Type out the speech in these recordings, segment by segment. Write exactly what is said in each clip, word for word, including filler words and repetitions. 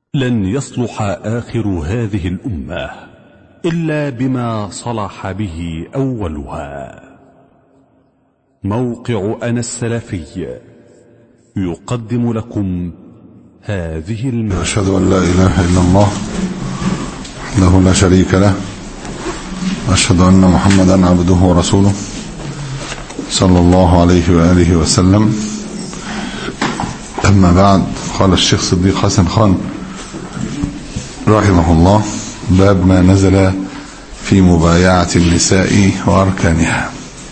لن يصلح آخر هذه الأمة إلا بما صلح به أولها. موقع أنا السلفي يقدم لكم هذه المادة. أشهد أن لا إله إلا الله وحده لا شريك له، وأشهد أن محمدا عبده ورسوله صلى الله عليه وآله وسلم. أما بعد، قال الشيخ صديق حسن خان رحمه الله: باب ما نزل في مبايعة النساء وأركانها.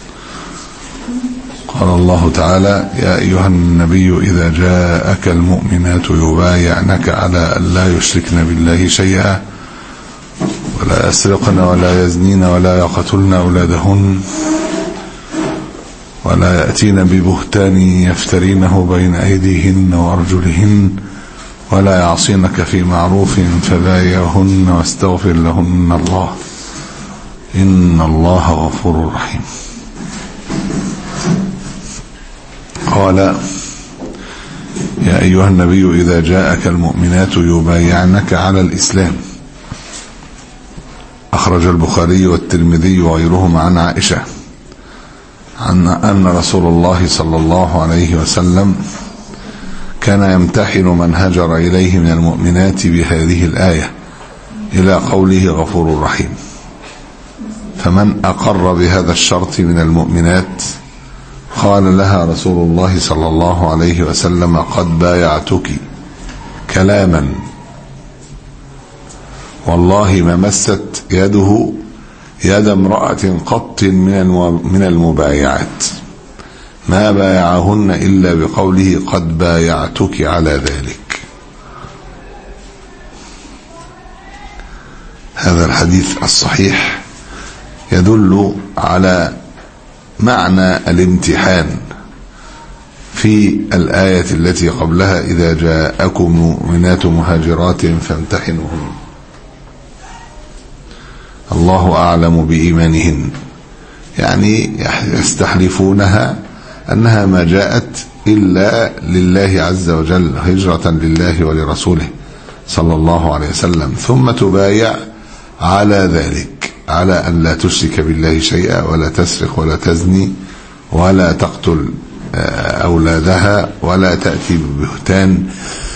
قال الله تعالى: يا أيها النبي إذا جاءك المؤمنات يبايعنك على أن لا يشركن بالله شيئا ولا يسرقن ولا يزنين ولا يقتلن أولادهن ولا يأتين ببهتان يفترينه بين أيديهن وأرجلهن ولا يعصينك في معروف فبايعهن واستغفر لهن الله إن الله غفور رحيم. قال: يا أيها النبي إذا جاءك المؤمنات يبايعنك على الإسلام. أخرج البخاري والترمذي وغيرهما عن عائشة عن أن رسول الله صلى الله عليه وسلم كان يمتحن من هاجر إليه من المؤمنات بهذه الآية إلى قوله غفور رحيم، فمن أقر بهذا الشرط من المؤمنات قال لها رسول الله صلى الله عليه وسلم: قد بايعتك كلاما والله ما مست يده يد امرأة قط من المبايعات ما بايعهن إلا بقوله قد بايعتك على ذلك. هذا الحديث الصحيح يدل على معنى الامتحان في الآية التي قبلها: إذا جاءكم مؤمنات مهاجرات فامتحنوهن. الله أعلم بإيمانهن، يعني يستحلفونها أنها ما جاءت إلا لله عز وجل، هجرة لله ولرسوله صلى الله عليه وسلم، ثم تبايع على ذلك، على أن لا تشرك بالله شيئا ولا تسرق ولا تزني ولا تقتل أولادها ولا تأتي ببهتان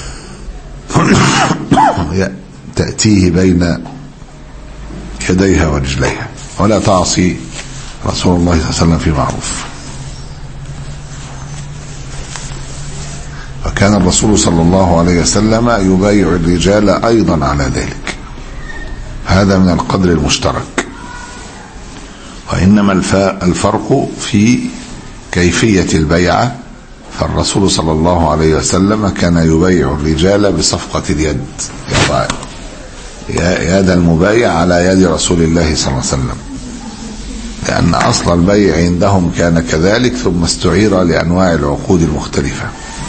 تأتيه بين يديها ورجليها ولا تعصي رسول الله صلى الله عليه وسلم في معروف. وكان الرسول صلى الله عليه وسلم يبايع الرجال أيضا على ذلك، هذا من القدر المشترك، وإنما الفرق في كيفية البيعة. فالرسول صلى الله عليه وسلم كان يبايع الرجال بصفقة اليد، يضع يد المبايع على يد رسول الله صلى الله عليه وسلم، لأن أصل البيع عندهم كان كذلك، ثم استعير لأنواع العقود المختلفة.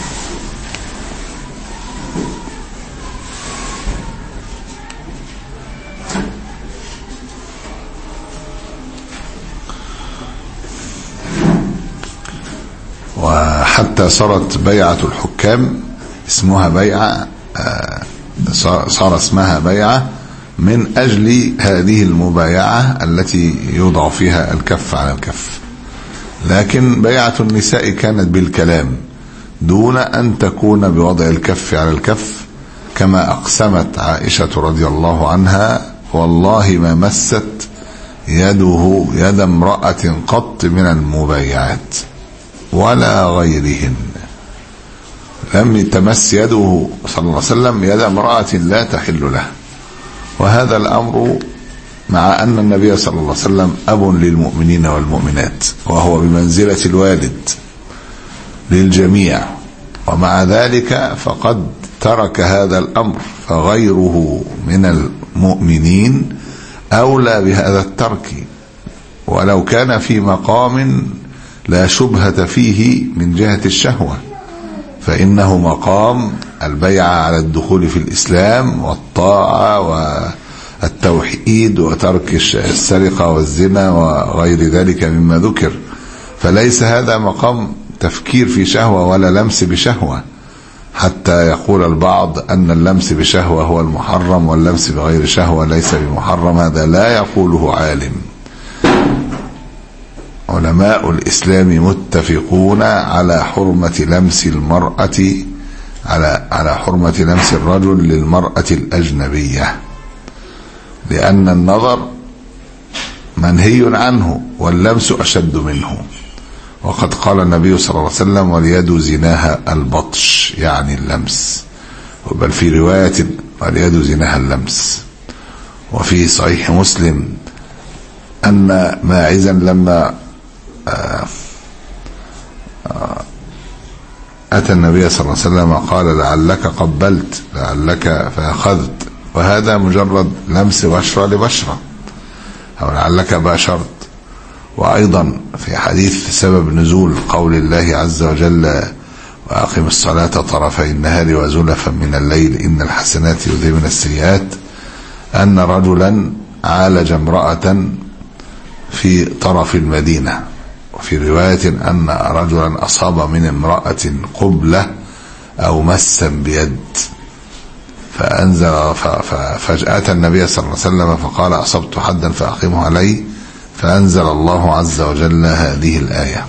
وحتى صارت بيعة الحكام اسمها بيعة، صار اسمها بيعة من أجل هذه المبايعة التي يوضع فيها الكف على الكف. لكن بيعة النساء كانت بالكلام دون أن تكون بوضع الكف على الكف، كما أقسمت عائشة رضي الله عنها: والله ما مست يده يد امرأة قط من المبايعات ولا غيرهن. لم تمس يده صلى الله عليه وسلم يد امرأة لا تحل له. وهذا الأمر مع أن النبي صلى الله عليه وسلم أب للمؤمنين والمؤمنات، وهو بمنزلة الوالد للجميع، ومع ذلك فقد ترك هذا الأمر، فغيره من المؤمنين أولى بهذا الترك، ولو كان في مقام لا شبهة فيه من جهة الشهوة، فإنه مقام البيعة على الدخول في الإسلام والطاعة والتوحيد وترك السرقة والزنا وغير ذلك مما ذكر. فليس هذا مقام تفكير في شهوة ولا لمس بشهوة، حتى يقول البعض أن اللمس بشهوة هو المحرم واللمس بغير شهوة ليس بمحرم. هذا لا يقوله عالم. علماء الإسلام متفقون على حرمة لمس المرأة على على حرمة لمس الرجل للمرأة الأجنبية، لأن النظر منهي عنه واللمس أشد منه. وقد قال النبي صلى الله عليه وسلم: واليد زناها البطش، يعني اللمس. بل في رواية: واليد زناها اللمس. وفي صحيح مسلم أن ماعزا لما آآ آآ أتى النبي صلى الله عليه وسلم قال: لعلك قبلت، لعلك فأخذت، وهذا مجرد لمس بشرة لبشرة، أو لعلك باشرت. وأيضا في حديث سبب نزول قول الله عز وجل: وأقم الصلاة طرفي النهار وزلفا من الليل إن الحسنات يذهبن السيئات، أن رجلا عالج امرأة في طرف المدينة. وفي رواية أن رجلا أصاب من امرأة قبلة أو مسا بيد، فأنزل فأتى النبي صلى الله عليه وسلم فقال: أصبت حدا فأقيمه علي، فأنزل الله عز وجل هذه الآية: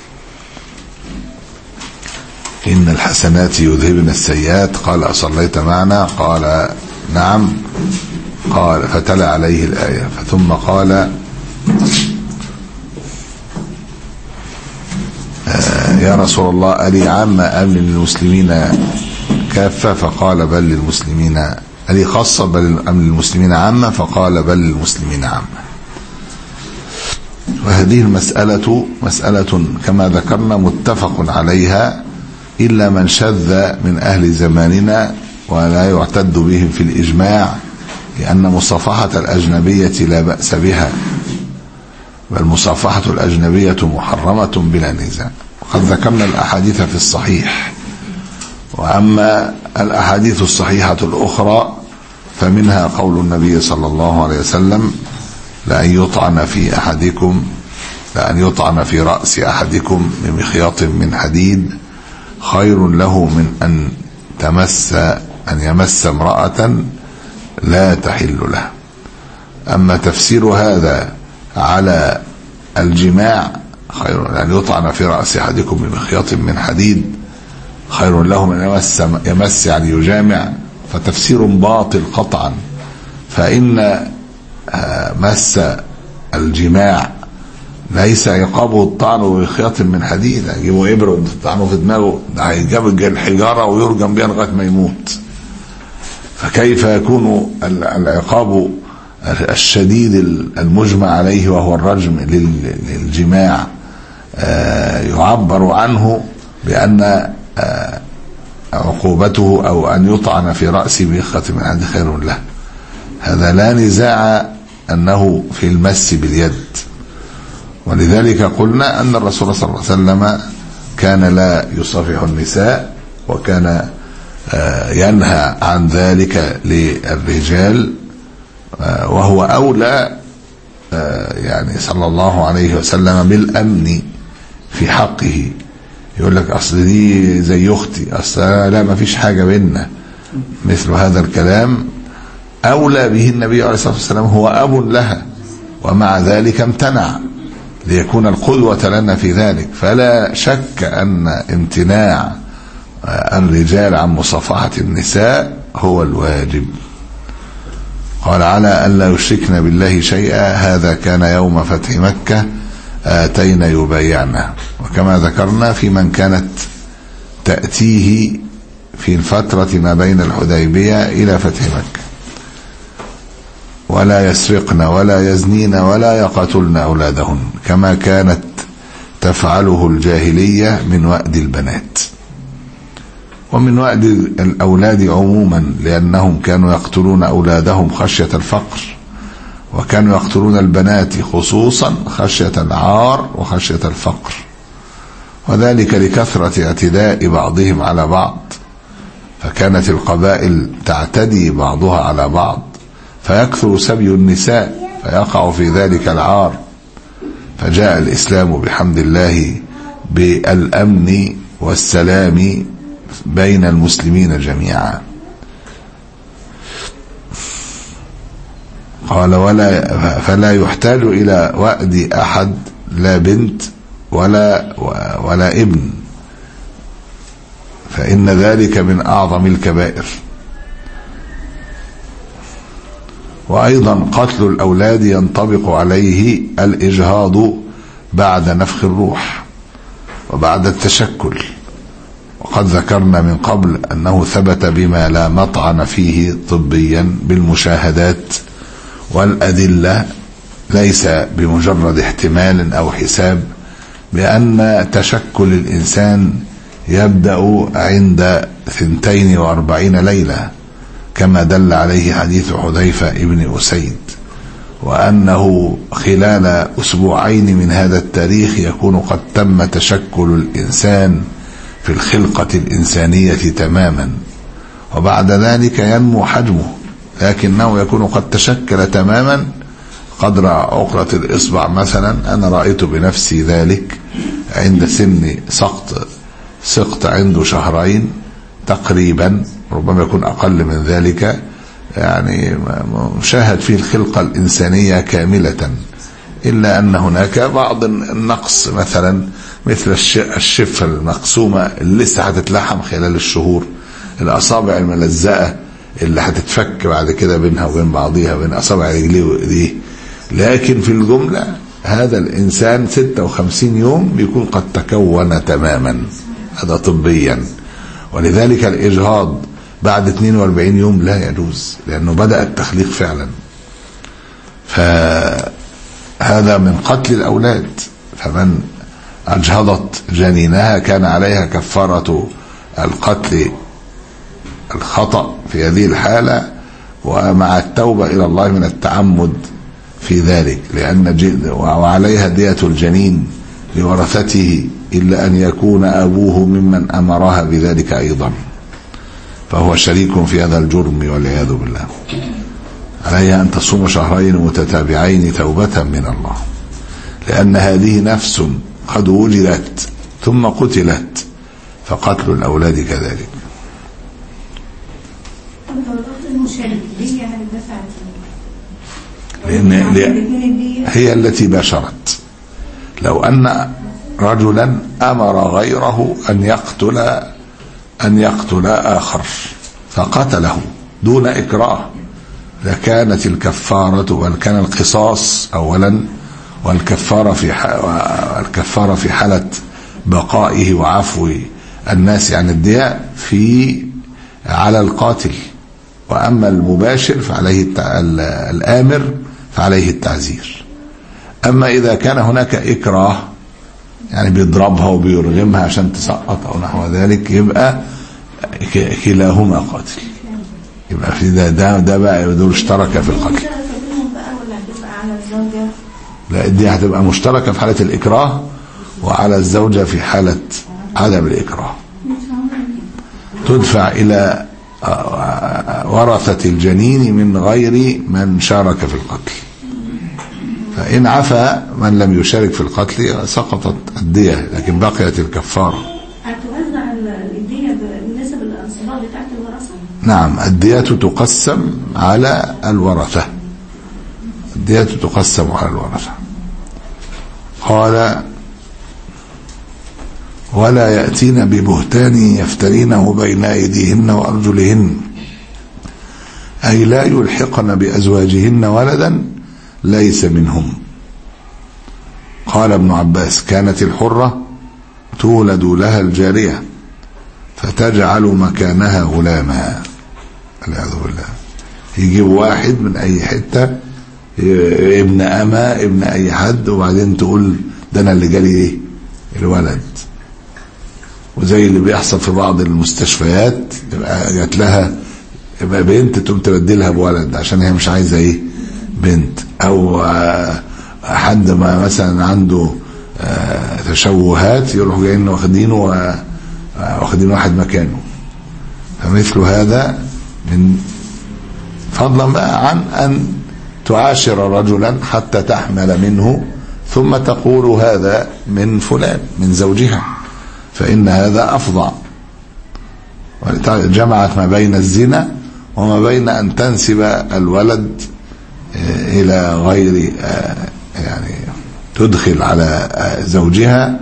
إن الحسنات يذهبن السيئات. قال: أصليت معنا؟ قال: نعم. قال: فتلا عليه الآية، ثم قال: يا رسول الله ألي عامة أم للمسلمين كافة؟ فقال: بل للمسلمين. ألي خاصة بل أم للمسلمين عامة؟ فقال: بل للمسلمين عامة. وهذه المسألة مسألة كما ذكرنا متفق عليها، إلا من شذ من أهل زماننا ولا يعتد بهم في الإجماع، لأن مصافحة الأجنبية لا بأس بها، بل مصافحة الأجنبية محرمة بلا نزاع. وقد ذكرنا الأحاديث في الصحيح. وأما الأحاديث الصحيحة الأخرى فمنها قول النبي صلى الله عليه وسلم: لأن يطعن في أحدكم لأن يطعن في رأس أحدكم بمخياط من حديد خير له من أن تمس أن يمس امرأة لا تحل له. أما تفسير هذا على الجماع، خير أن يطعن في رأس أحدكم بمخياط من حديد خير له من يمس يمس يعني يجامع، فتفسير باطل قطعا. فإن مس الجماع ليس عقابه الطعن بمخياط من حديد، يجيبوا إبرة ويطعنوا في دماغه، هيجاب الحجارة ويرجم بها لغاية ما يموت. فكيف يكون العقاب الشديد المجمع عليه وهو الرجم للجماع يعبر عنه بأن عقوبته أو أن يطعن في رأسه بمخياط من حديد خير له؟ هذا لا نزاع أنه في المس باليد. ولذلك قلنا أن الرسول صلى الله عليه وسلم كان لا يصافح النساء، وكان ينهى عن ذلك للرجال، وهو أولى يعني صلى الله عليه وسلم بالأمن في حقه. يقول لك أصل دي زي أختي، أصل لا ما فيش حاجة بيننا، مثل هذا الكلام أولى به النبي عليه الصلاة والسلام، هو أب لها، ومع ذلك امتنع ليكون القدوة لنا في ذلك. فلا شك أن امتناع الرجال عن مصافحة النساء هو الواجب. قال: على أن لا يشركن بالله شيئا، هذا كان يوم فتح مكة آتينا يبايعنا. وكما ذكرنا في من كانت تأتيه في الفترة ما بين الحديبية إلى فتح مكة: ولا يسرقن ولا يزنين ولا يقتلن أولادهن كما كانت تفعله الجاهلية من وأد البنات. ومن وأد الأولاد عموما، لأنهم كانوا يقتلون أولادهم خشية الفقر، وكانوا يقتلون البنات خصوصا خشية العار وخشية الفقر، وذلك لكثرة اعتداء بعضهم على بعض. فكانت القبائل تعتدي بعضها على بعض، فيكثر سبي النساء، فيقع في ذلك العار. فجاء الإسلام بحمد الله بالأمن والسلام بين المسلمين جميعا. قال ولا فلا يحتاج إلى وأد أحد، لا بنت ولا ولا ابن، فإن ذلك من أعظم الكبائر. وأيضا قتل الأولاد ينطبق عليه الإجهاض بعد نفخ الروح وبعد التشكل، وقد ذكرنا من قبل أنه ثبت بما لا مطعن فيه طبيا بالمشاهدات والأدلة، ليس بمجرد احتمال أو حساب، بأن تشكل الإنسان يبدأ عند ثنتين وأربعين ليلة كما دل عليه حديث حذيفة ابن أسيد، وأنه خلال أسبوعين من هذا التاريخ يكون قد تم تشكل الإنسان في الخلقة الإنسانية تماما، وبعد ذلك ينمو حجمه، لكنه يكون قد تشكل تماما قدر عقلة الإصبع مثلا. أنا رأيت بنفسي ذلك عند سن سقط سقط عنده شهرين تقريبا، ربما يكون أقل من ذلك، يعني مشاهد فيه الخلقة الإنسانية كاملة، إلا أن هناك بعض النقص، مثلا مثل الشفة المقسومة اللي لسه هتتلحم خلال الشهور، الأصابع الملزقة اللي هتتفك بعد كده بينها وبين بعضيها بين أصابع رجليه وإيديه. لكن في الجملة هذا الإنسان ستة وخمسين يوم بيكون قد تكون تماما، هذا طبيا. ولذلك الإجهاض بعد اثنين وأربعين يوم لا يجوز، لأنه بدأ التخليق فعلا. فهذا من قتل الأولاد، فمن أجهضت جنينها كان عليها كفارة القتل الخطأ في هذه الحالة، ومع التوبة إلى الله من التعمد في ذلك، لأن وعليها دية الجنين لورثته إلا أن يكون أبوه ممن أمرها بذلك أيضا، فهو شريك في هذا الجرم والعياذ بالله. عليها أن تصوم شهرين متتابعين توبة من الله، لأن هذه نفس قد وجدت ثم قتلت، فقتل الأولاد كذلك. لأن هي التي باشرت. لو أن رجلا أمر غيره أن يقتل أن يقتل آخر فقتله دون إكراه، لكانت الكفارة وكان القصاص أولا، والكفارة في الكفارة في حالة بقائه وعفو الناس عن الدياء في على القاتل، وأما المباشر فعليه الآمر فعليه التعزير. أما إذا كان هناك إكراه، يعني بيضربها وبيرغمها عشان تسقط أو نحو ذلك، يبقى كلاهما قاتل، يبقى في ده ده, ده بقى دول اشترك في القتل. لا، دي هتبقى مشتركة في حالة الإكراه، وعلى الزوجة في حالة عدم الإكراه. تدفع إلى ورثة الجنين من غير من شارك في القتل، فإن عفى من لم يشارك في القتل سقطت الدية، لكن بقيت الكفارة. هتوزع الدية بالنسبة للأنصباء بتاعت الورثة؟ نعم، الدية تقسم على الورثة، الدية تقسم على الورثة. قال ولا يأتين ببهتان يفترينه بين أيديهن وأرجلهن، أي لا يلحقن بأزواجهن ولدا ليس منهم. قال ابن عباس كانت الحرة تولد لها الجارية فتجعل مكانها غلاما، والعياذ بالله. يجيب واحد من أي حتة، ابن أما ابن أي حد، وبعدين تقول ده أنا اللي جالي إيه الولد. وزي اللي بيحصل في بعض المستشفيات، يبقى جات لها يبقى بنت تقوم تبدلها بولد عشان هي مش عايزه ايه بنت، او حد ما مثلا عنده تشوهات يروحوا جايين واخدينه واخدين واحد مكانه. فمثل هذا من فضلا بقى عن ان تعاشر رجلا حتى تحمل منه ثم تقول هذا من فلان من زوجها، فإن هذا أفضع. جمعت ما بين الزنا وما بين أن تنسب الولد إلى غير يعني تدخل على زوجها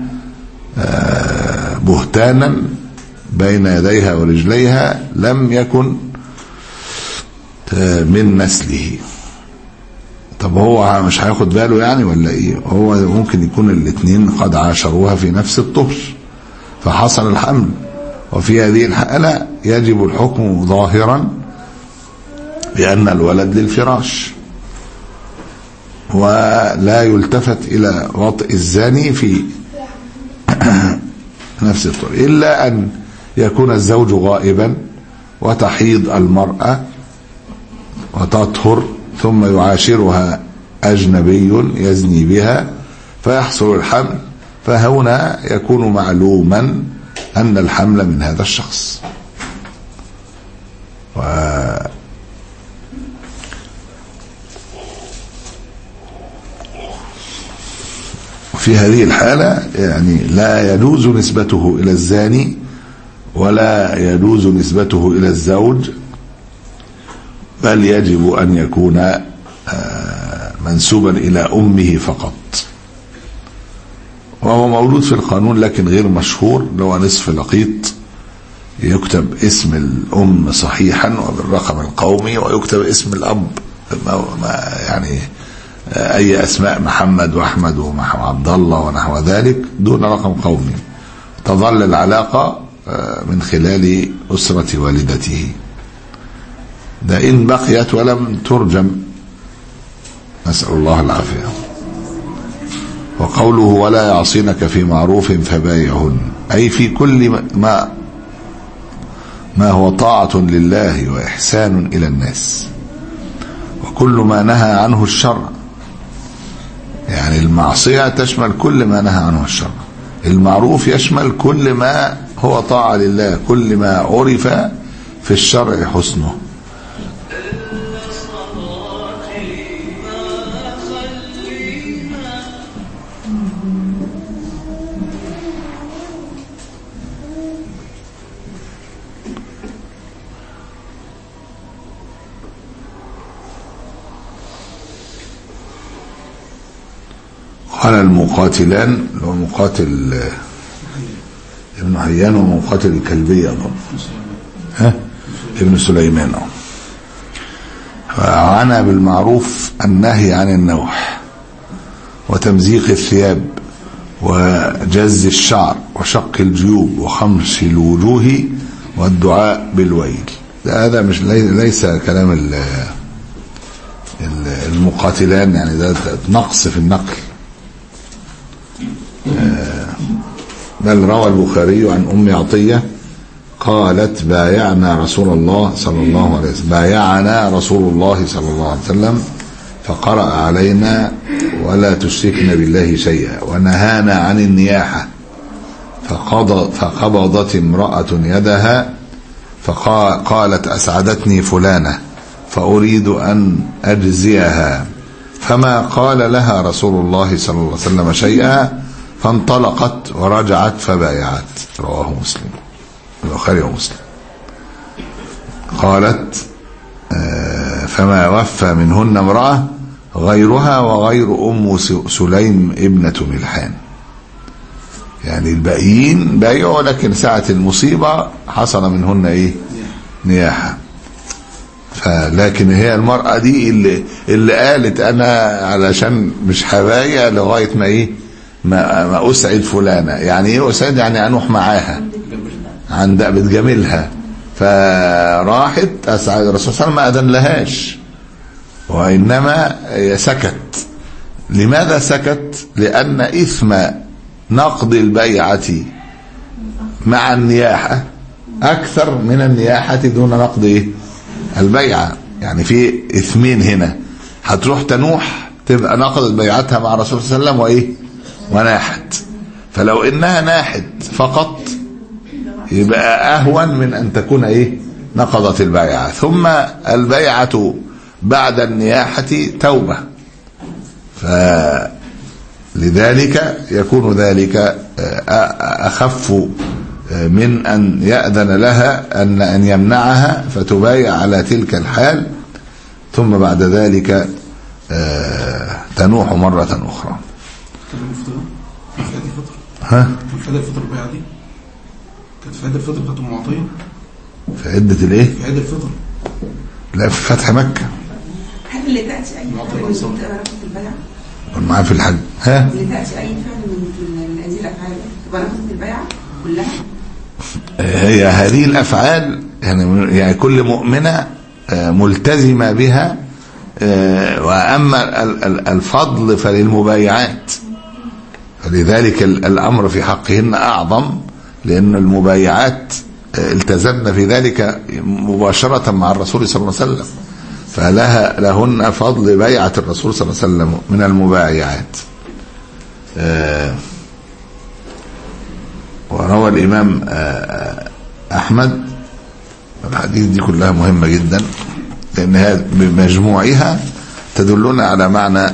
بهتانا بين يديها ورجليها لم يكن من نسله. طب هو مش هياخد باله يعني ولا ايه؟ هو ممكن يكون الاثنين قد عاشروها في نفس الطهر فحصل الحمل، وفي هذه الحالة يجب الحكم ظاهرا بأن الولد للفراش، ولا يلتفت إلى وطئ الزاني في نفس الطهر، إلا أن يكون الزوج غائبا وتحيض المرأة وتطهر ثم يعاشرها أجنبي يزني بها فيحصل الحمل، فهنا يكون معلوما أن الحمل من هذا الشخص. و في هذه الحالة يعني لا يجوز نسبته إلى الزاني ولا يجوز نسبته إلى الزوج، بل يجب أن يكون منسوبا إلى أمه فقط، وهو موجود في القانون لكن غير مشهور، لو نصف لقيط يكتب اسم الأم صحيحا وبالرقم القومي، ويكتب اسم الأب يعني أي أسماء محمد وأحمد وعبد الله ونحو ذلك دون رقم قومي، تظل العلاقة من خلال أسرة والدته. ده إن بقيت ولم ترجم، نسأل الله العافية. وقوله ولا يعصينك في معروف فبايعهن، أي في كل ما ما هو طاعة لله وإحسان إلى الناس، وكل ما نهى عنه الشرع، يعني المعصية تشمل كل ما نهى عنه الشرع، المعروف يشمل كل ما هو طاعة لله، كل ما عرف في الشرع حسنه. قال المقاتلان، هو مقاتل ابن حيان ومقاتل الكلبية أظن ها ابن سليمان، عنى بالمعروف النهي عن النوح وتمزيق الثياب وجز الشعر وشق الجيوب وخمس الوجوه والدعاء بالويل. هذا مش ليس كلام المقاتلان، يعني ده نقص في النقل، بل روى البخاري عن أم عطية قالت بايعنا رسول الله صلى الله عليه وسلم بايعنا رسول الله صلى الله عليه وسلم فقرأ علينا ولا تشركن بالله شيئا ونهانا عن النياحة، فقبضت امرأة يدها فقالت أسعدتني فلانة فأريد أن أجزيها، فما قال لها رسول الله صلى الله عليه وسلم شيئا، فانطلقت ورجعت فبايعت. رواه مسلم، البخاري ومسلم. قالت فما وفى منهن امرأة غيرها وغير أم سليم ابنة ملحان، يعني الباقيين بايعوا لكن ساعة المصيبة حصل منهن ايه نياحة. فلكن هي المرأة دي اللي, اللي قالت انا علشان مش هبايع لغاية ما ايه ما, ما اسعد فلانة، يعني ايه اسعد؟ يعني انوح معاها عند بتجاملها، فراحت اسعد الرسول صلى الله عليه وسلم ما اذن لهاش، وانما سكت. لماذا سكت؟ لان اثم نقض البيعة مع النياحة اكثر من النياحة دون نقض ايه البيعة، يعني في اثمين هنا، هتروح تنوح تبقى نقضت بيعتها مع الرسول صلى الله عليه وسلم وايه وناحت، فلو انها ناحت فقط يبقى اهون من ان تكون ايه نقضت البيعة. ثم البيعة بعد النياحة توبة، فلذلك يكون ذلك اخف من أن يأذن لها أن أن يمنعها فتبايع على تلك الحال، ثم بعد ذلك تنوح مرة أخرى. ها؟ فائدة الفطر البيعة دي كانت فائدة الفطر بتاعت أم عطية. فائدة الإيه؟ فائدة الفطر. لا، في فتح مكة. هل اللي تأتي أي فعل من البيعة؟ معاه في الحج. ها؟ اللي تأتي أي فعل من هذه الأفعال تبقى نفذت البيعة كلها؟ هي هذه الأفعال يعني يعني كل مؤمنة ملتزمة بها، وأما الفضل فللمبايعات، فلذلك الأمر في حقهن أعظم، لأن المبايعات التزمنا في ذلك مباشرة مع الرسول صلى الله عليه وسلم، فلها لهن فضل بيعة الرسول صلى الله عليه وسلم من المبايعات. وروى الإمام أحمد الحديث دي كلها مهمة جدا، لأنها بمجموعها تدلنا على معنى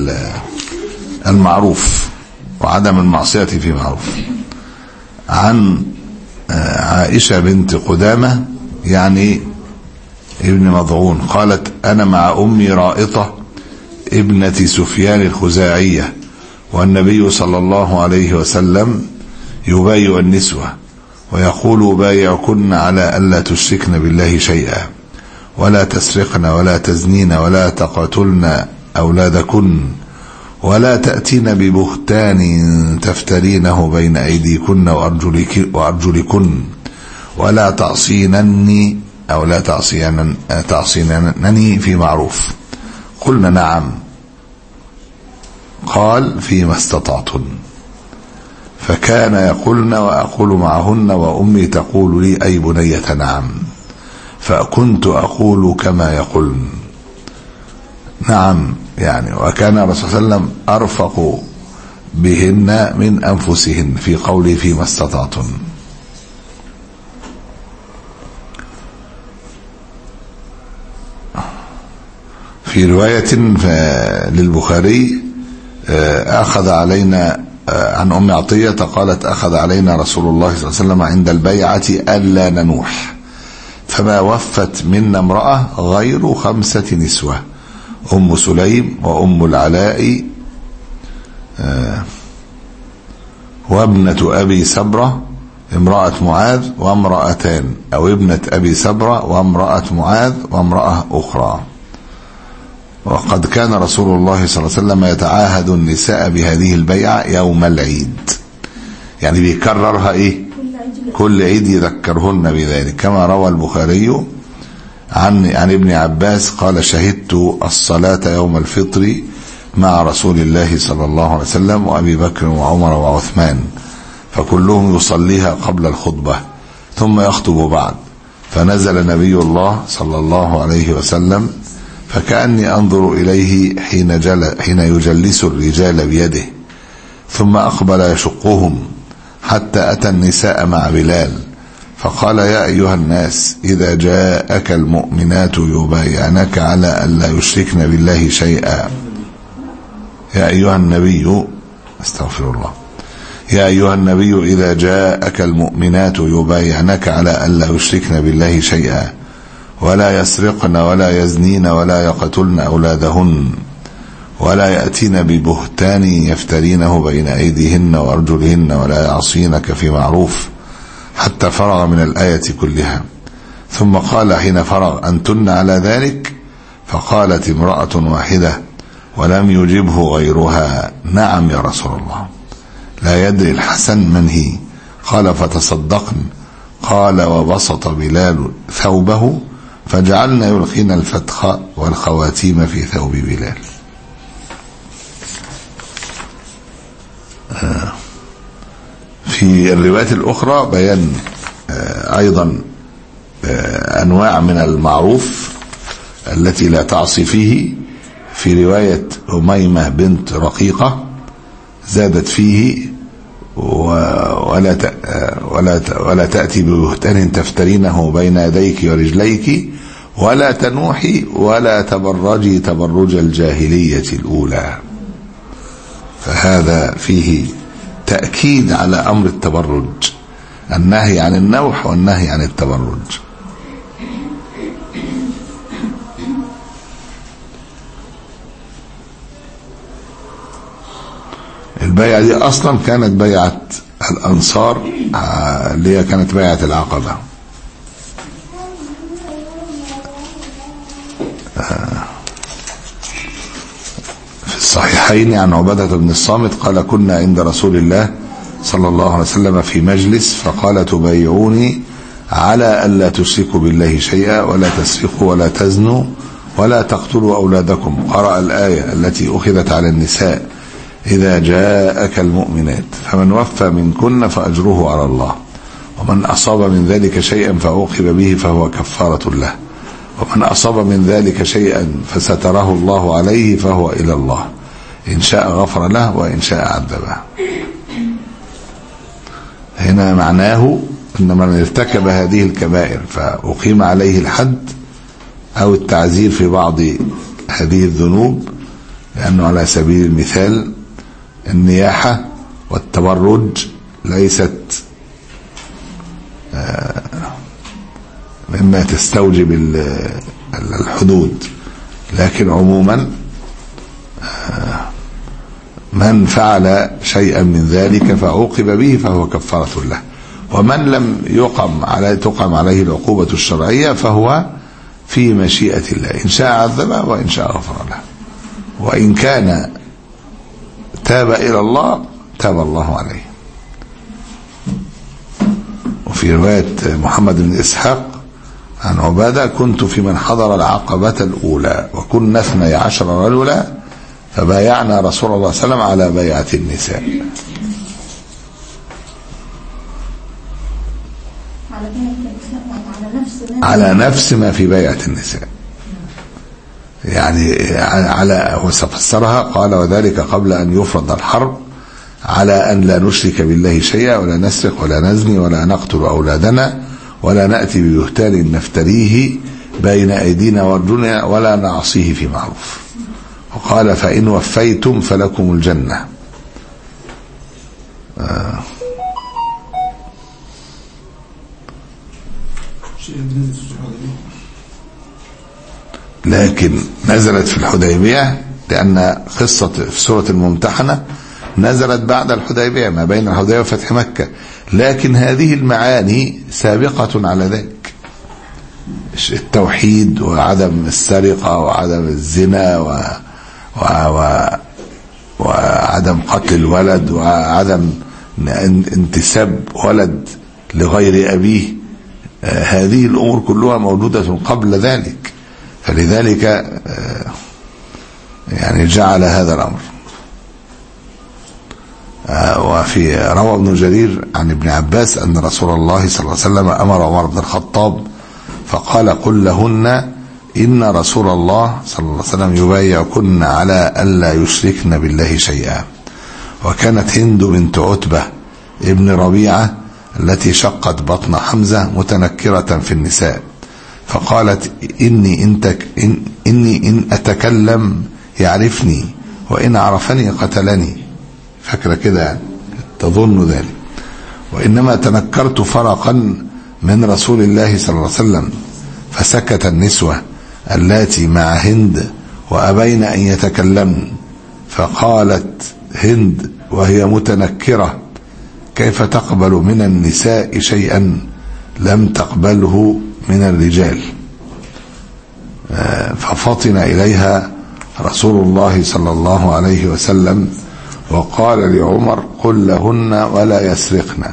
المعروف وعدم المعصية في معروف. عن عائشة بنت قدامة يعني ابن مضعون قالت: أنا مع أمي رائطة ابنة سفيان الخزاعية، والنبي صلى الله عليه وسلم يبايع النسوة ويقول: بايعكن على ألا تشركن بالله شيئا، ولا تسرقن، ولا تزنين، ولا تقتلن أولادكن، ولا تأتين ببهتان تفترينه بين أيديكن وأرجلك وأرجلكن، ولا تعصينني أو لا تعصين تعصينني في معروف. قلنا: نعم. قال: فيما استطعتن. فكان يقولن وأقول معهن، وأمي تقول لي: أي بنية نعم. فكنت أقول كما يقولن. نعم يعني. وكان الرسول صلى الله عليه وسلم أرفق بهن من أنفسهن في قوله فيما استطعتن. في رواية للبخاري: أخذ علينا عن أم عطية قالت: أخذ علينا رسول الله صلى الله عليه وسلم عند البيعة ألا ننوح، فما وفت منا امرأة غير خمسة نسوة: أم سليم، وأم العلاء، وابنة أبي سبرة امرأة معاذ، وامرأتان، أو ابنة أبي سبرة وامرأة معاذ وامرأة أخرى. وقد كان رسول الله صلى الله عليه وسلم يتعاهد النساء بهذه البيعة يوم العيد، يعني بيكررها إيه؟ كل عيد يذكرهن بذلك، كما روى البخاري عن عن ابن عباس قال: شهدت الصلاة يوم الفطر مع رسول الله صلى الله عليه وسلم وأبي بكر وعمر وعثمان، فكلهم يصليها قبل الخطبة ثم يخطب بعد، فنزل نبي الله صلى الله عليه وسلم فكأني أنظر إليه حين, جل حين يجلس الرجال بيده، ثم أقبل يشقهم حتى أتى النساء مع بلال فقال: يا أيها الناس، إذا جاءك المؤمنات يبايعنك على ألا يشركن بالله شيئا. يا أيها النبي استغفر الله يا أيها النبي إذا جاءك المؤمنات يبايعنك على ألا يشركن بالله شيئا، ولا يسرقن، ولا يزنين، ولا يقتلن أولادهن، ولا يأتين ببهتان يفترينه بين أيديهن وأرجلهن، ولا يعصينك في معروف، حتى فرغ من الآية كلها. ثم قال حين فرغ: أنتن على ذلك؟ فقالت امرأة واحدة ولم يجبه غيرها: نعم يا رسول الله. لا يدري الحسن من هي. قال: فتصدقن. قال: وبسط بلال ثوبه فجعلنا يلقين الفتخ والخواتيم في ثوب بلال. في الروايات الأخرى بيان أيضا أنواع من المعروف التي لا تعصي فيه. في رواية أميمة بنت رقيقة زادت فيه: ولا ولا ولا تأتي ببهتان تفترينه بين يديك ورجليك، ولا تنوحي، ولا تبرجي تبرج الجاهلية الأولى. فهذا فيه تأكيد على أمر التبرج النهي عن النوح والنهي عن التبرج. البيعة دي أصلا كانت بيعة الأنصار اللي هي كانت بيعة العقبة. في الصحيحين عن عبادة بن الصامت قال كنا عند رسول الله صلى الله عليه وسلم في مجلس فقال تبايعوني على ألا تشركوا بالله شيئا ولا تسرقوا ولا تزنوا ولا تقتلوا أولادكم. قرأ الآية التي أخذت على النساء إذا جاءك المؤمنات فمن وفى منكن فأجره على الله ومن أصاب من ذلك شيئا فعوقب به فهو كفارة له ومن أصاب من ذلك شيئا فستره الله عليه فهو إلى الله إن شاء غفر له وإن شاء عذبه. هنا معناه أن من ارتكب هذه الكبائر فأقيم عليه الحد أو التعزير في بعض هذه الذنوب، لأنه على سبيل المثال النياحة والتبرج ليست مما تستوجب الحدود، لكن عموما من فعل شيئا من ذلك فعوقب به فهو كفارة له، ومن لم يقم عليه تقم عليه العقوبة الشرعية فهو في مشيئة الله إن شاء عذبه وإن شاء غفر له، وإن كان تاب إلى الله تاب الله عليه. وفي رواية محمد بن إسحاق عن عبادة كنت في من حضر العقبة الأولى وكنا اثني عشر رجلا فبايعنا رسول الله صلى الله عليه وسلم على بيعة النساء. على نفس ما في بيعة النساء، يعني على وفسرها قال وذلك قبل أن يفرض الحرب على أن لا نشرك بالله شيئا ولا نسرق ولا نزني ولا نقتل أولادنا ولا نأتي ببهتان نفتريه بين أيدينا وارجلنا ولا نعصيه في معروف. وقال فإن وفيتم فلكم الجنة. آه. لكن نزلت في الحديبية لأن قصة في سورة الممتحنة نزلت بعد الحديبية ما بين الحديبية وفتح مكة، لكن هذه المعاني سابقة على ذلك، التوحيد وعدم السرقة وعدم الزنا و... و... و... وعدم قتل الولد وعدم انتساب ولد لغير أبيه، آه هذه الأمور كلها موجودة قبل ذلك، فلذلك آه يعني جعل هذا الأمر. آه وفي روى ابن جرير عن ابن عباس أن رسول الله صلى الله عليه وسلم أمر عمر بن الخطاب فقال قل لهن إن رسول الله صلى الله عليه وسلم يبايعكن على ألا يشركن بالله شيئا. وكانت هند بنت عتبة ابن ربيعة التي شقت بطن حمزة متنكرة في النساء فقالت إني إن, تك إن إني إن أتكلم يعرفني وإن عرفني قتلني، فكرة كده يعني تظن ذلك، وإنما تنكرت فرقا من رسول الله صلى الله عليه وسلم. فسكت النسوة اللاتي مع هند وأبين أن يتكلمن، فقالت هند وهي متنكرة كيف تقبل من النساء شيئا لم تقبله من الرجال؟ ففطن إليها رسول الله صلى الله عليه وسلم وقال لعمر قل لهن ولا يسرقن.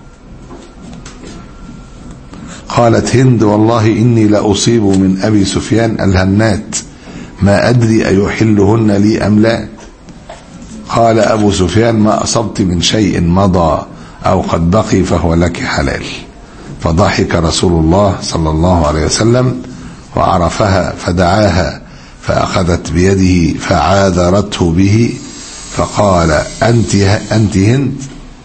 قالت هند والله إني لأصيب من أبي سفيان الهنات ما أدري أيحلهن لي أم لا. قال أبو سفيان ما أصبت من شيء مضى أو قد بقي فهو لك حلال. فضحك رسول الله صلى الله عليه وسلم وعرفها فدعاها فأخذت بيده فعاذرته به فقال أنت, أنت هند؟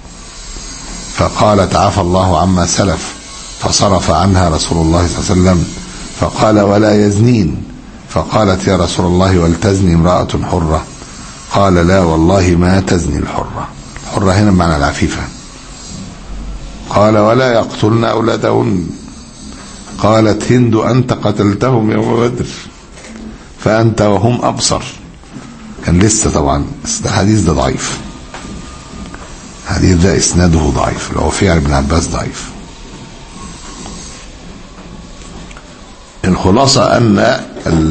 فقالت عفى الله عما سلف، فصرف عنها رسول الله صلى الله عليه وسلم فقال ولا يزنين. فقالت يا رسول الله ولتزني امرأة حرة؟ قال لا والله ما تزني الحرة. الحرة هنا معنى العفيفة. قال ولا يقتلن أولادهن. قالت هند أنت قتلتهم يوم بدر فأنت وهم أبصر. كان لسه طبعا الحديث ده ضعيف، الحديث ده إسناده ضعيف، لو في ابن عباس ضعيف. الخلاصة أن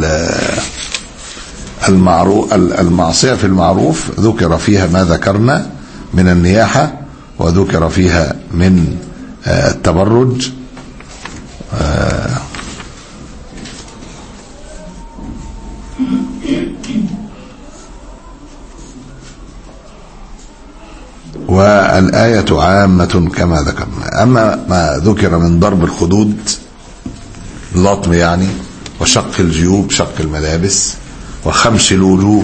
المعروف المعصية في المعروف ذكر فيها ما ذكرنا من النياحة، وذكر فيها من التبرج، والآية عامة كما ذكرنا. أما ما ذكر من ضرب الخدود، لطم يعني، وشق الجيوب، شق الملابس، وخمش الوجوه،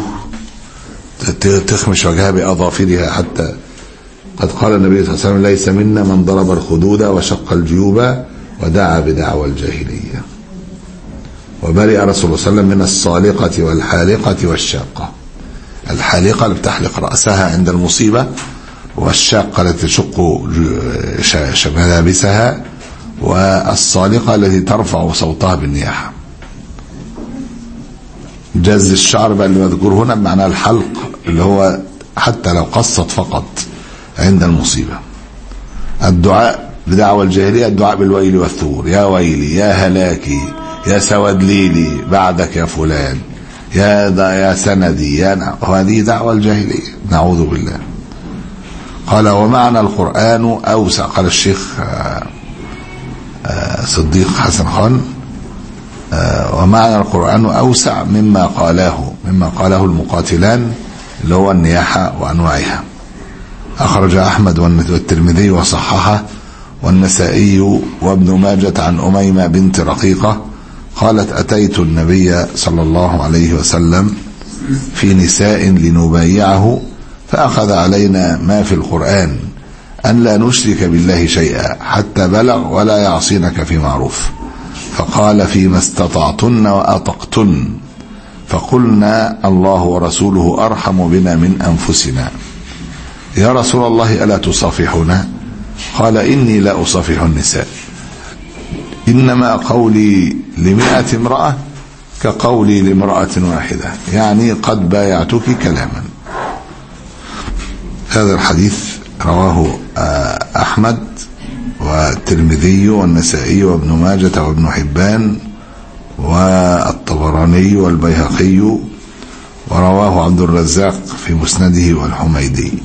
تخمش وجهها بأظافرها، حتى قد قال النبي صلى الله عليه وسلم ليس منا من ضرب الخدود وشق الجيوب ودعا بدعوى الجاهلية. وبرئ رسول الله صلى الله عليه وسلم من الصالقة والحالقة والشاقة. الحالقة اللي بتحلق رأسها عند المصيبة، والشاقة التي تشق ملابسها، والصالقة التي ترفع صوتها بالنياحة. جز الشعر بقى اللي مذكور هنا بمعنى الحلق، اللي هو حتى لو قصت فقط عند المصيبة. الدعاء بدعوى الجاهلية، الدعاء بالويل والثور، يا ويلي، يا هلاكي، يا سواد ليلي بعدك يا فلان، يا دا يا سندي، يا هذه دعوى الجاهلية، نعوذ بالله. قال ومعنى القرآن أوسع. قال الشيخ صديق حسن خان ومعنى القرآن أوسع مما قاله مما قاله المقاتلان، اللي هو النياحة وأنواعها. أخرج أحمد والترمذي وصححه والنسائي وابن ماجة عن أميمة بنت رقيقة قالت أتيت النبي صلى الله عليه وسلم في نساء لنبايعه، فأخذ علينا ما في القرآن أن لا نشرك بالله شيئا حتى بلغ ولا يعصينك في معروف، فقال فيما استطعتن وأطقتن، فقلنا الله ورسوله أرحم بنا من أنفسنا. يا رسول الله ألا تصافحنا؟ قال إني لا أصافح النساء، إنما قولي لمئة امرأة كقولي لامرأة واحدة، يعني قد بايعتك كلاما. هذا الحديث رواه أحمد والترمذي والنسائي وابن ماجة وابن حبان والطبراني والبيهقي، ورواه عبد الرزاق في مسنده والحميدي،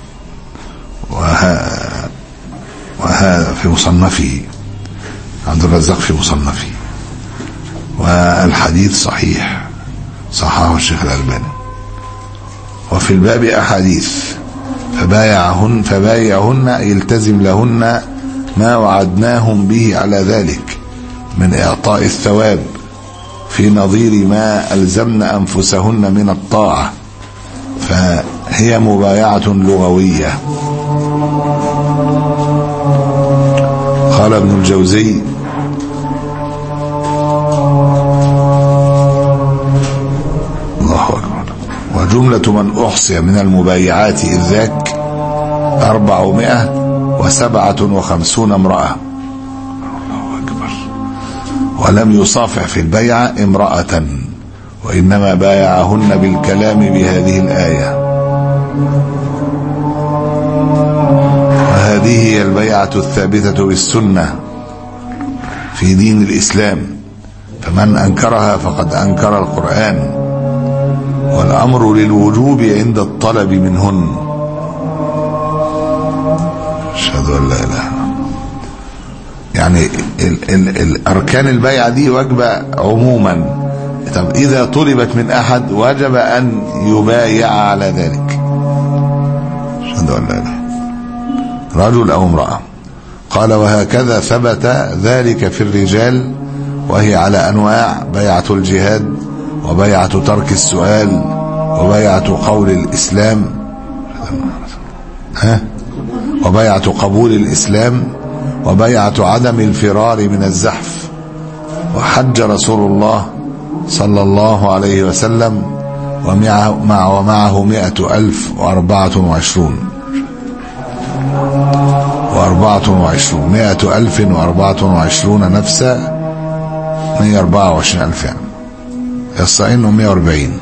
وهذا وهذا في مصنفه، عبد الرزاق في مصنفه. والحديث صحيح، صححه الشيخ الألباني. وفي الباب أحاديث فبايعهن فبايعهن يلتزم لهن ما وعدناهم به على ذلك من إعطاء الثواب في نظير ما ألزمن أنفسهن من الطاعة، فهي مبايعة لغوية. قال ابن الجوزي الله أكبر وجملة من أحصي من المبايعات إذ ذاك أربعمائة وسبعة وخمسون امرأة، الله أكبر، ولم يصافح في البيعة امرأة، وإنما بايعهن بالكلام بهذه الآية. وهذه هي البيعة الثابتة بالسنة في دين الإسلام، فمن أنكرها فقد أنكر القرآن، والأمر للوجوب عند الطلب منهن. أشهد أن لا إله، يعني ال ال ال أركان البيعة دي واجبة عموما. طب إذا طلبت من أحد وجب أن يبايع على ذلك. أشهد أن لا إله، رجل أو امرأة. قال وهكذا ثبت ذلك في الرجال، وهي على أنواع: بيعة الجهاد، وبيعة ترك السؤال، وبيعة قول الإسلام، ها وبيعة قبول الإسلام، وبيعة عدم الفرار من الزحف. وحج رسول الله صلى الله عليه وسلم ومعه, ومعه مئة ألف وأربعة وعشرون، وأربعة وعشرون، مائة ألف وأربعة وعشرون نفسا، مائة وأربعة وعشرين ألف يعني يستعين مائة وأربعين،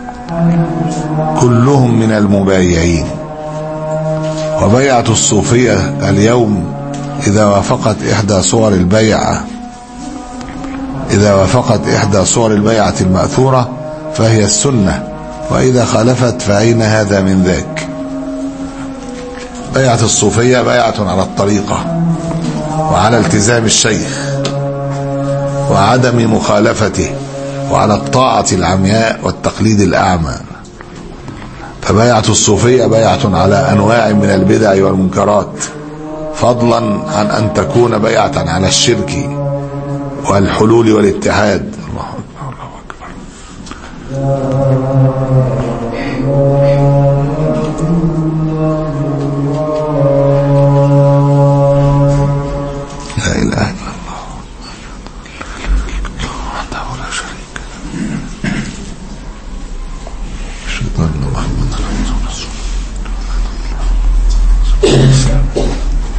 كلهم من المبايعين. وبيعة الصوفية اليوم إذا وافقت إحدى صور البيعة إذا وافقت إحدى صور البيعة المأثورة فهي السنة، وإذا خالفت فأين هذا من ذاك؟ بيعة الصوفية بيعة على الطريقة وعلى التزام الشيخ وعدم مخالفته وعلى الطاعة العمياء والتقليد الأعمى. فبيعة الصوفية بيعة على أنواع من البدع والمنكرات، فضلا عن أن تكون بيعة على الشرك والحلول والاتحاد. الله أكبر الله أكبر. لا إله إلا الله وحده لا شريك له. أشهد أن محمدا رسول الله.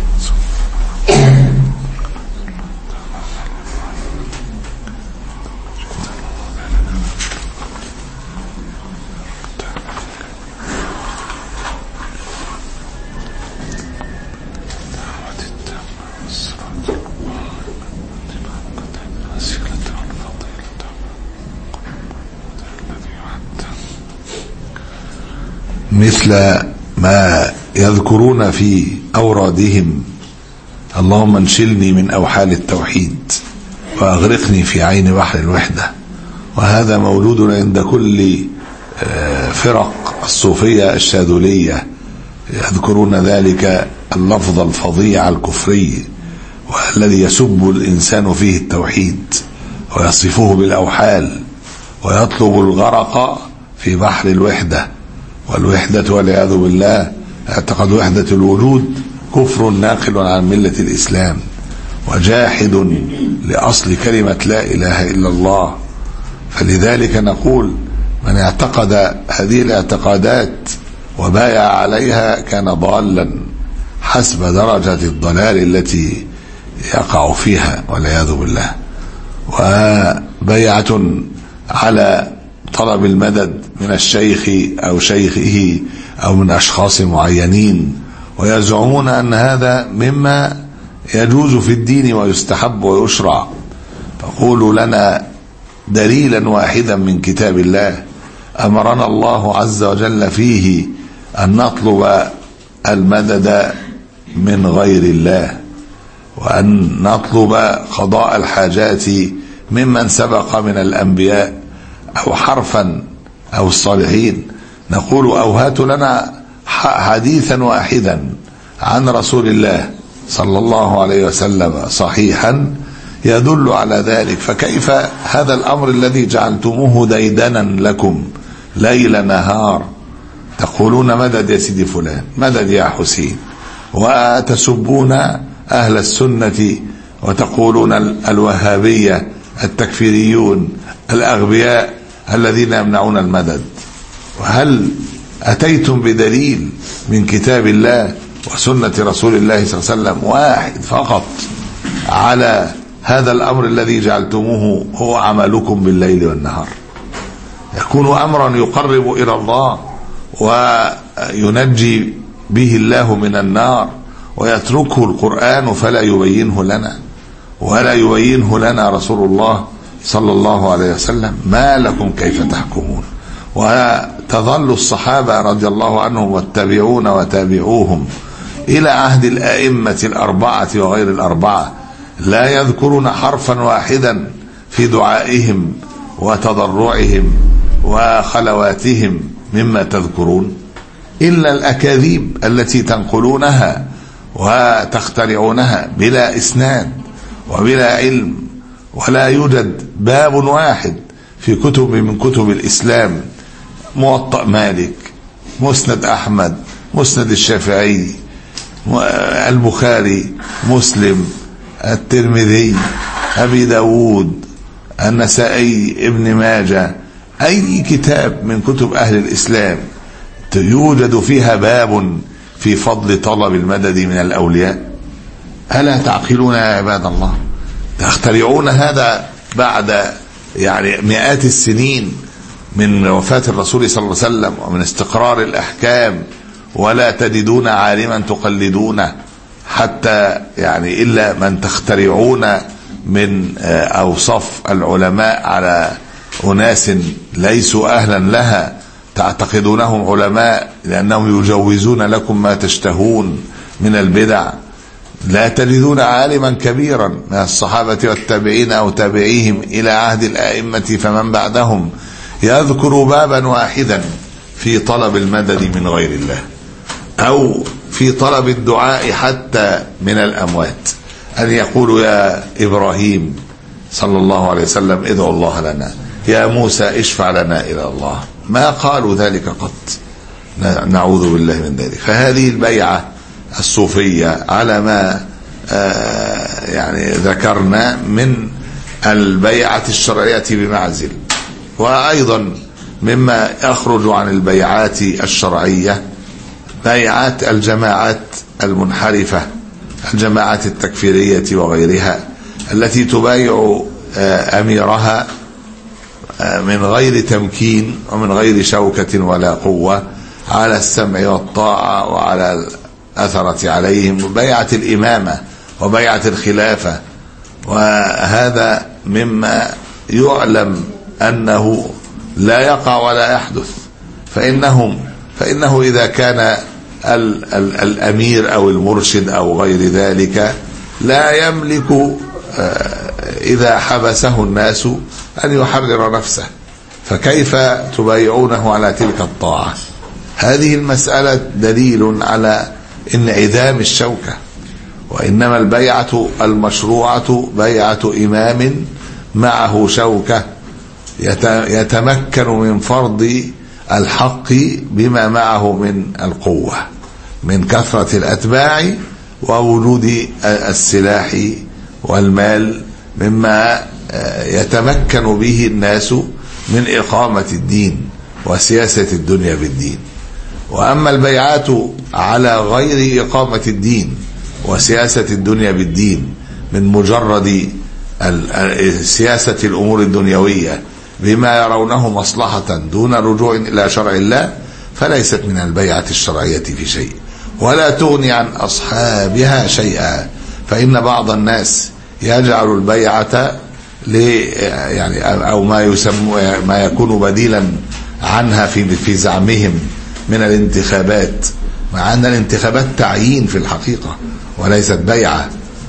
مثل ما يذكرون في أورادهم: اللهم انشلني من أوحال التوحيد وأغرقني في عين بحر الوحدة. وهذا مولود عند كل فرق الصوفية الشاذلية، يذكرون ذلك اللفظ الفظيع الكفري والذي يسب الإنسان فيه التوحيد ويصفه بالأوحال ويطلب الغرق في بحر الوحدة. والوحدة والعياذ بالله اعتقد وحدة الوجود كفر ناقل عن ملة الإسلام وجاحد لأصل كلمة لا إله إلا الله. فلذلك نقول: من اعتقد هذه الاعتقادات وبايع عليها كان ضالا حسب درجة الضلال التي يقع فيها والعياذ بالله. وبيعة على طلب المدد من الشيخ أو شيخه أو من أشخاص معينين، ويزعمون أن هذا مما يجوز في الدين ويستحب ويشرع. فقولوا لنا دليلا واحدا من كتاب الله أمرنا الله عز وجل فيه أن نطلب المدد من غير الله، وأن نطلب قضاء الحاجات ممن سبق من الأنبياء أو حرفا أو الصالحين. نقول: أوهات لنا حديثا واحدا عن رسول الله صلى الله عليه وسلم صحيحا يدل على ذلك. فكيف هذا الأمر الذي جعلتموه ديدنا لكم ليل نهار؟ تقولون مدد يا سيدي فلان، مدد يا حسين، وتسبون أهل السنة وتقولون الوهابية التكفيريون الأغبياء الذين يمنعون المدد. وهل أتيتم بدليل من كتاب الله وسنة رسول الله صلى الله عليه وسلم واحد فقط على هذا الأمر الذي جعلتموه هو عملكم بالليل والنهار؟ يكون أمرا يقرب إلى الله وينجي به الله من النار، ويتركه القرآن فلا يبينه لنا ولا يبينه لنا رسول الله صلى الله عليه وسلم. ما لكم كيف تحكمون؟ وتظل الصحابة رضي الله عنهم والتابعون وتابعوهم إلى عهد الأئمة الأربعة وغير الأربعة لا يذكرون حرفا واحدا في دعائهم وتضرعهم وخلواتهم مما تذكرون إلا الأكاذيب التي تنقلونها وتخترعونها بلا إسناد وبلا علم. ولا يوجد باب واحد في كتب من كتب الإسلام: موطأ مالك، مسند أحمد، مسند الشافعي، البخاري، مسلم، الترمذي، أبي داود، النسائي، ابن ماجه، أي كتاب من كتب أهل الإسلام يوجد فيها باب في فضل طلب المدد من الأولياء؟ ألا تعقلون يا عباد الله؟ تخترعون هذا بعد يعني مئات السنين من وفاة الرسول صلى الله عليه وسلم ومن استقرار الأحكام، ولا تجدون عالما تقلدونه حتى يعني إلا من تخترعون من أوصاف العلماء على أناس ليسوا أهلا لها، تعتقدونهم علماء لأنهم يجوزون لكم ما تشتهون من البدع. لا تجدون عالما كبيرا من الصحابة والتابعين أو تابعيهم إلى عهد الآئمة فمن بعدهم يذكر بابا واحدا في طلب المدد من غير الله أو في طلب الدعاء حتى من الأموات، أن يقولوا يا إبراهيم صلى الله عليه وسلم ادعو الله لنا، يا موسى اشفع لنا إلى الله. ما قالوا ذلك قط، نعوذ بالله من ذلك. فهذه البيعة الصوفية على ما آه يعني ذكرنا من البيعة الشرعية بمعزل. وأيضا مما يخرج عن البيعات الشرعية بيعات الجماعات المنحرفة، الجماعات التكفيرية وغيرها، التي تبايع أميرها من غير تمكين ومن غير شوكة ولا قوة على السمع والطاعة وعلى الأثرة عليهم، بيعة الإمامة وبيعة الخلافة. وهذا مما يعلم أنه لا يقع ولا يحدث، فإنهم فإنه إذا كان ال ال الأمير أو المرشد أو غير ذلك لا يملك إذا حبسه الناس أن يحرر نفسه، فكيف تبايعونه على تلك الطاعة؟ هذه المسألة دليل على انعدام الشوكة. وإنما البيعة المشروعة بيعة إمام معه شوكة يتمكن من فرض الحق بما معه من القوة من كثرة الأتباع ووجود السلاح والمال، مما يتمكن به الناس من إقامة الدين وسياسة الدنيا بالدين. وأما البيعات على غير إقامة الدين وسياسة الدنيا بالدين من مجرد سياسة الأمور الدنيوية بما يرونه مصلحة دون رجوع إلى شرع الله، فليست من البيعة الشرعية في شيء ولا تغني عن أصحابها شيئا. فإن بعض الناس يجعل البيعة ل يعني أو ما يسمى ما يكون بديلا عنها في في زعمهم من الانتخابات، مع أن الانتخابات تعيين في الحقيقة وليست بيعة،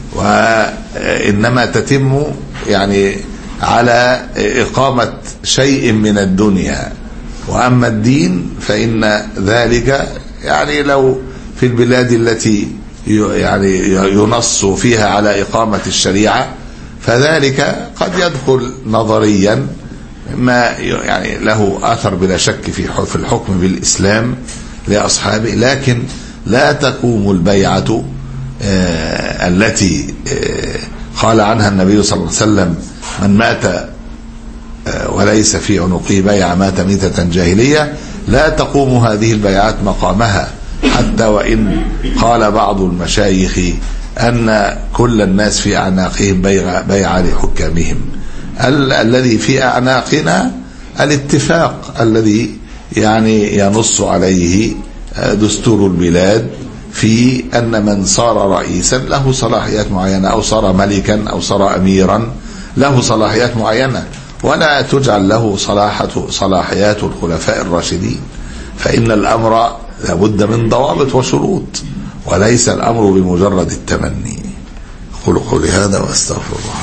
وإنما تتم يعني على إقامة شيء من الدنيا. وأما الدين فإن ذلك يعني لو في البلاد التي يعني ينص فيها على إقامة الشريعة فذلك قد يدخل نظريا ما يعني له أثر بلا شك في في الحكم بالإسلام لأصحابه، لكن لا تقوم البيعة آه التي آه قال عنها النبي صلى الله عليه وسلم من مات آه وليس في عنقه بيعة مات ميتة جاهلية. لا تقوم هذه البيعات مقامها، حتى وإن قال بعض المشايخ أن كل الناس في أعناقهم بيعة لحكامهم. ال الذي في أعناقنا الاتفاق الذي يعني ينص عليه دستور البلاد في أن من صار رئيسا له صلاحيات معينة، أو صار ملكا أو صار أميرا له صلاحيات معينة، ولا تجعل له صلاحة صلاحيات الخلفاء الراشدين. فإن الأمر لابد من ضوابط وشروط، وليس الأمر بمجرد التمني. قولوا قولي هذا واستغفر الله.